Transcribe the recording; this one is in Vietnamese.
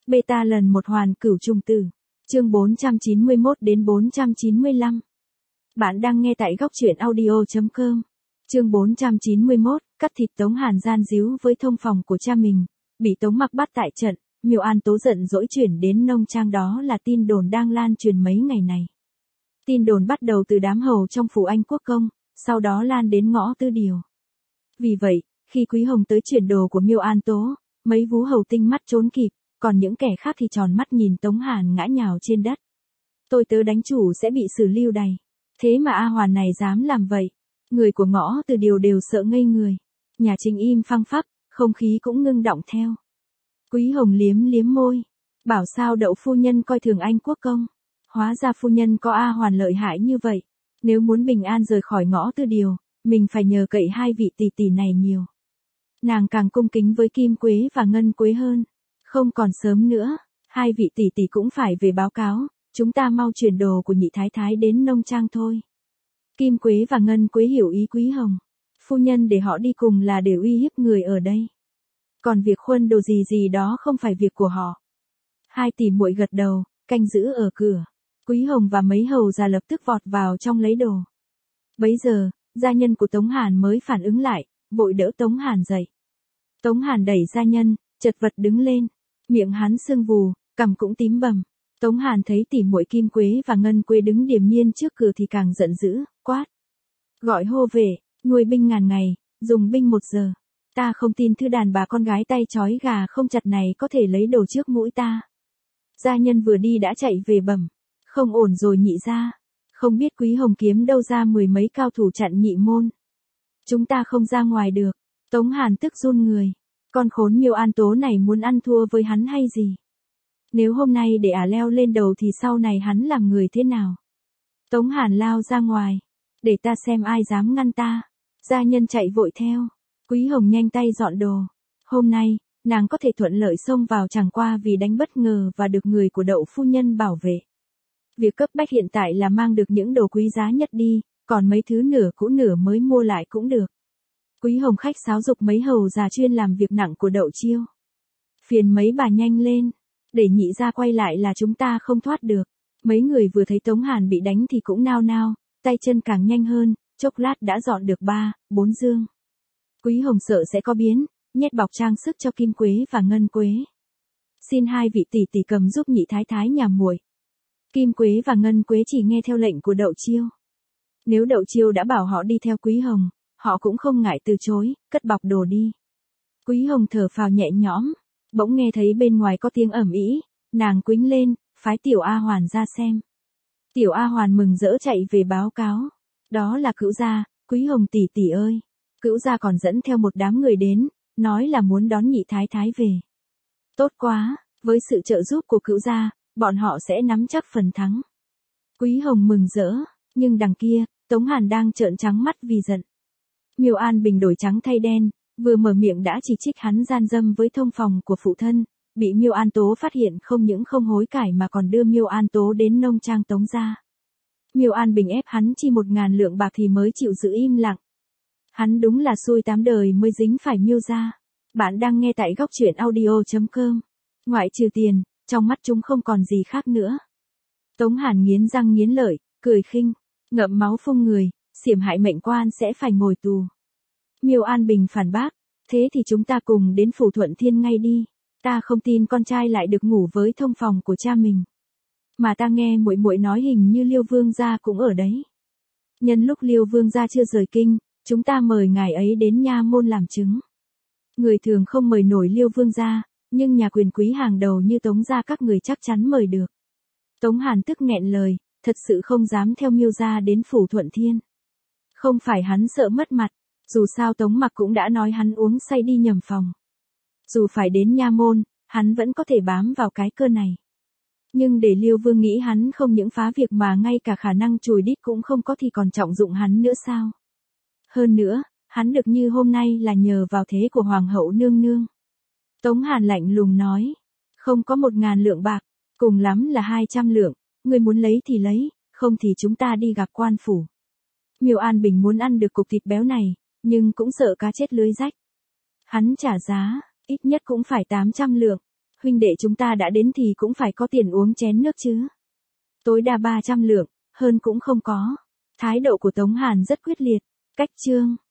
Beta lần một hoàn cửu trùng tử. Chương 491 đến 495. Bạn đang nghe tại góc truyện audio.com. Chương 491, cắt thịt Tống Hàn gian díu với thông phòng của cha mình, bị Tống Mặc bắt tại trận. Miêu An Tố giận dỗi chuyển đến nông trang, đó là tin đồn đang lan truyền mấy ngày này. Tin đồn bắt đầu từ đám hầu trong phủ Anh Quốc công, sau đó lan đến ngõ Tư Điều. Vì vậy, khi Quý Hồng tới chuyển đồ của Miêu An Tố, mấy vú hầu tinh mắt trốn kịp, còn những kẻ khác thì tròn mắt nhìn Tống Hàn ngã nhào trên đất. Tôi tớ đánh chủ sẽ bị xử lưu đày. Thế mà A Hoàn này dám làm vậy. Người của ngõ Từ Điều đều sợ ngây người. Nhà Chính im phăng phắc, không khí cũng ngưng đọng theo. Quý Hồng liếm liếm môi, bảo sao Đậu phu nhân coi thường Anh Quốc công. Hóa ra phu nhân có A Hoàn lợi hại như vậy. Nếu muốn bình an rời khỏi ngõ Tư Điều, mình phải nhờ cậy hai vị tỷ tỷ này nhiều. Nàng càng cung kính với Kim Quế và Ngân Quế hơn. Không còn sớm nữa, hai vị tỷ tỷ cũng phải về báo cáo, chúng ta mau chuyển đồ của nhị thái thái đến nông trang thôi. Kim Quế và Ngân Quế hiểu ý Quý Hồng. Phu nhân để họ đi cùng là để uy hiếp người ở đây. Còn việc khuân đồ gì gì đó không phải việc của họ. Hai tỷ muội gật đầu, canh giữ ở cửa. Quý Hồng và mấy hầu già lập tức vọt vào trong lấy đồ. Bấy giờ, gia nhân của Tống Hàn mới phản ứng lại, vội đỡ Tống Hàn dậy. Tống Hàn đẩy gia nhân, chật vật đứng lên. Miệng hắn sưng vù, cằm cũng tím bầm. Tống Hàn thấy tỷ muội Kim Quế và Ngân Quế đứng điềm nhiên trước cửa thì càng giận dữ, quát. Gọi hô về, nuôi binh ngàn ngày, dùng binh 1 giờ. Ta không tin thứ đàn bà con gái tay trói gà không chặt này có thể lấy đồ trước mũi ta. Gia nhân vừa đi đã chạy về bẩm. Không ổn rồi nhị gia. Không biết Quý Hồng kiếm đâu ra 10 mấy cao thủ chặn nhị môn. Chúng ta không ra ngoài được. Tống Hàn tức run người. Con khốn Miêu An Tố này muốn ăn thua với hắn hay gì? Nếu hôm nay để leo lên đầu thì sau này hắn làm người thế nào? Tống Hàn lao ra ngoài. Để ta xem ai dám ngăn ta. Gia nhân chạy vội theo. Quý Hồng nhanh tay dọn đồ. Hôm nay, nàng có thể thuận lợi xông vào chẳng qua vì đánh bất ngờ và được người của Đậu phu nhân bảo vệ. Việc cấp bách hiện tại là mang được những đồ quý giá nhất đi, còn mấy thứ nửa cũ nửa mới mua lại cũng được. Quý Hồng khách sáo dục mấy hầu già chuyên làm việc nặng của Đậu Chiêu. Phiền mấy bà nhanh lên, để nhị gia quay lại là chúng ta không thoát được. Mấy người vừa thấy Tống Hàn bị đánh thì cũng nao nao, tay chân càng nhanh hơn, chốc lát đã dọn được 3, 4 dương. Quý Hồng sợ sẽ có biến, nhét bọc trang sức cho Kim Quế và Ngân Quế. Xin hai vị tỷ tỷ cầm giúp nhị thái thái nhà muội. Kim Quế và Ngân Quế chỉ nghe theo lệnh của Đậu Chiêu. Nếu Đậu Chiêu đã bảo họ đi theo Quý Hồng, họ cũng không ngại từ chối, cất bọc đồ đi. Quý Hồng thở phào nhẹ nhõm, bỗng nghe thấy bên ngoài có tiếng ầm ĩ, nàng quĩnh lên, phái Tiểu A Hoàn ra xem. Tiểu A Hoàn mừng rỡ chạy về báo cáo. Đó là Cữu gia, Quý Hồng tỷ tỷ ơi. Cữu gia còn dẫn theo một đám người đến, nói là muốn đón nhị thái thái về. Tốt quá, với sự trợ giúp của Cữu gia, bọn họ sẽ nắm chắc phần thắng. Quý Hồng mừng rỡ, nhưng đằng kia, Tống Hàn đang trợn trắng mắt vì giận. Miêu An Bình đổi trắng thay đen, vừa mở miệng đã chỉ trích hắn gian dâm với thông phòng của phụ thân, bị Miêu An Tố phát hiện không những không hối cải mà còn đưa Miêu An Tố đến nông trang Tống gia. Miêu An Bình ép hắn chi 1.000 lượng bạc thì mới chịu giữ im lặng. Hắn đúng là xui 8 đời mới dính phải Miêu gia. Bạn đang nghe tại góc truyện audio.com. Ngoại trừ tiền, trong mắt chúng không còn gì khác nữa. Tống Hàn nghiến răng nghiến lợi, cười khinh, ngậm máu phun người, xiểm hại mệnh quan sẽ phải ngồi tù. Miêu An Bình phản bác, thế thì chúng ta cùng đến phủ Thuận Thiên ngay đi. Ta không tin con trai lại được ngủ với thông phòng của cha mình. Mà ta nghe muội muội nói hình như Liêu Vương gia cũng ở đấy. Nhân lúc Liêu Vương gia chưa rời kinh, chúng ta mời ngài ấy đến nha môn làm chứng. Người thường không mời nổi Liêu Vương gia, nhưng nhà quyền quý hàng đầu như Tống gia các người chắc chắn mời được. Tống Hàn tức nghẹn lời, thật sự không dám theo Miêu gia đến phủ Thuận Thiên. Không phải hắn sợ mất mặt, dù sao Tống Mặc cũng đã nói hắn uống say đi nhầm phòng. Dù phải đến nha môn, hắn vẫn có thể bám vào cái cơ này. Nhưng để Liêu Vương nghĩ hắn không những phá việc mà ngay cả khả năng chùi đít cũng không có thì còn trọng dụng hắn nữa sao? Hơn nữa, hắn được như hôm nay là nhờ vào thế của Hoàng hậu nương nương. Tống Hàn lạnh lùng nói, không có 1.000 lượng bạc, cùng lắm là 200 lượng, người muốn lấy thì lấy, không thì chúng ta đi gặp quan phủ. Miêu An Bình muốn ăn được cục thịt béo này, nhưng cũng sợ cá chết lưới rách. Hắn trả giá, ít nhất cũng phải 800 lượng. huynh đệ chúng ta đã đến thì cũng phải có tiền uống chén nước chứ. Tối đa 300 lượng, hơn cũng không có. Thái độ của Tống Hàn rất quyết liệt. Cách chương